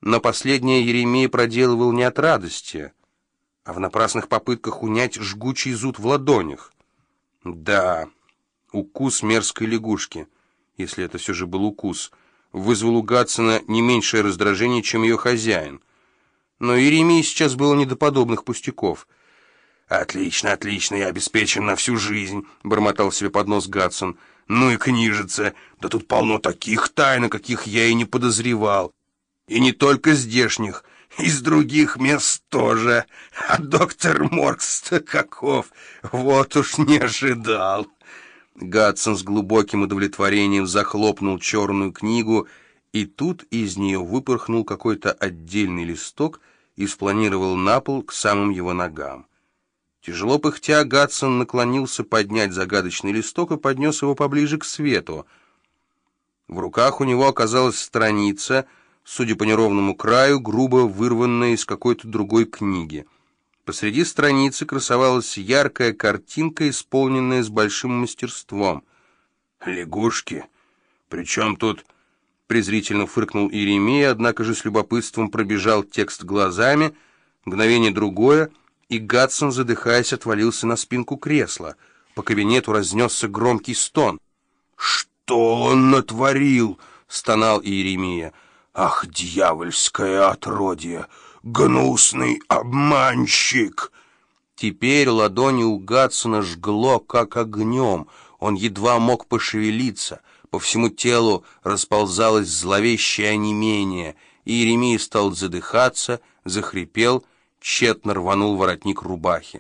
Но последнее Еремей проделывал не от радости, а в напрасных попытках унять жгучий зуд в ладонях. Да, укус мерзкой лягушки, если это все же был укус, вызвал у Гатсона не меньшее раздражение, чем ее хозяин. Но Еремии сейчас было не до подобных пустяков. «Отлично, отлично, я обеспечен на всю жизнь», — бормотал себе под нос Гатсон. «Ну и книжица, да тут полно таких тайн, каких я и не подозревал. И не только здешних, из других мест тоже. А доктор Моркс-то каков, вот уж не ожидал». Гатсон с глубоким удовлетворением захлопнул черную книгу, и тут из нее выпорхнул какой-то отдельный листок и спланировал на пол к самым его ногам. Тяжело пыхтя, Гатсон наклонился поднять загадочный листок и поднес его поближе к свету. В руках у него оказалась страница, судя по неровному краю, грубо вырванная из какой-то другой книги. Посреди страницы красовалась яркая картинка, исполненная с большим мастерством. «Лягушки? Причем тут...» — презрительно фыркнул Иеремия, однако же с любопытством пробежал текст глазами. Мгновение другое, и Гатсон, задыхаясь, отвалился на спинку кресла. По кабинету разнесся громкий стон. «Что он натворил?» — стонал Иеремия. «Ах, дьявольское отродье! Гнусный обманщик!» Теперь ладони у Гатсона жгло, как огнем. Он едва мог пошевелиться. По всему телу расползалось зловещее онемение. Иеремия стал задыхаться, захрипел, тщетно рванул воротник рубахи.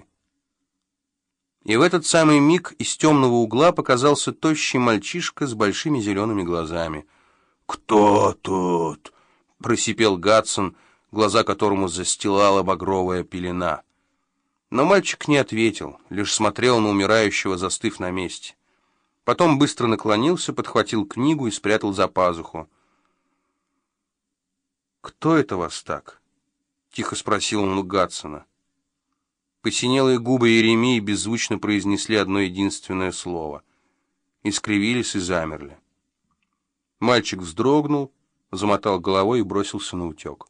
И в этот самый миг из темного угла показался тощий мальчишка с большими зелеными глазами. «Кто тут?» — просипел Гатсон, глаза которому застилала багровая пелена. Но мальчик не ответил, лишь смотрел на умирающего, застыв на месте. Потом быстро наклонился, подхватил книгу и спрятал за пазуху. «Кто это вас так?» — тихо спросил он у Гатсона. Посинелые губы Иеремии беззвучно произнесли одно единственное слово. Искривились и замерли. Мальчик вздрогнул, замотал головой и бросился на утек.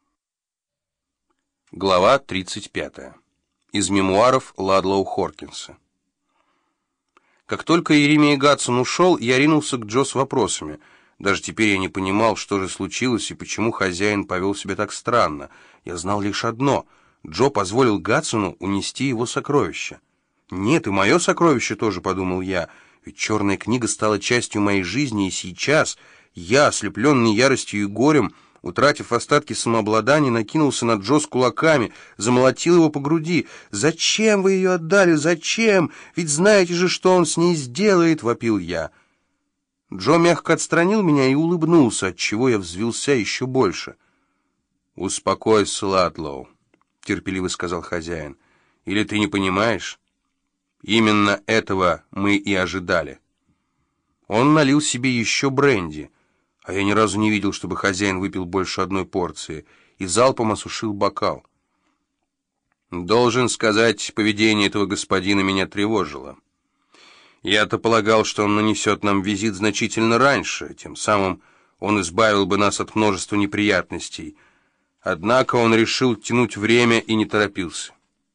Глава 35. Из мемуаров Ладлоу Хоркинса. Как только Иеремия Гатсон ушел, я ринулся к Джо с вопросами. Даже теперь я не понимал, что же случилось и почему хозяин повел себя так странно. Я знал лишь одно — Джо позволил Гатсону унести его сокровище. «Нет, и мое сокровище тоже», — подумал я, — «ведь черная книга стала частью моей жизни, и сейчас я, ослепленный яростью и горем, утратив остатки самообладания, накинулся на Джо с кулаками, замолотил его по груди. «Зачем вы ее отдали? Зачем? Ведь знаете же, что он с ней сделает!» — вопил я. Джо мягко отстранил меня и улыбнулся, отчего я взвился еще больше. «Успокойся, Ладлоу», — терпеливо сказал хозяин. «Или ты не понимаешь? Именно этого мы и ожидали». Он налил себе еще бренди, а я ни разу не видел, чтобы хозяин выпил больше одной порции, и залпом осушил бокал. Должен сказать, поведение этого господина меня тревожило. Я-то полагал, что он нанесет нам визит значительно раньше, тем самым он избавил бы нас от множества неприятностей. Однако он решил тянуть время и не торопился.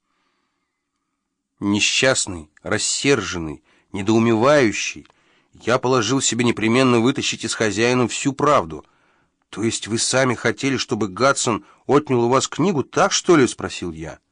Несчастный, рассерженный, недоумевающий, я положил себе непременно вытащить из хозяина всю правду. «То есть вы сами хотели, чтобы Гатсон отнял у вас книгу, так что ли?» — спросил я.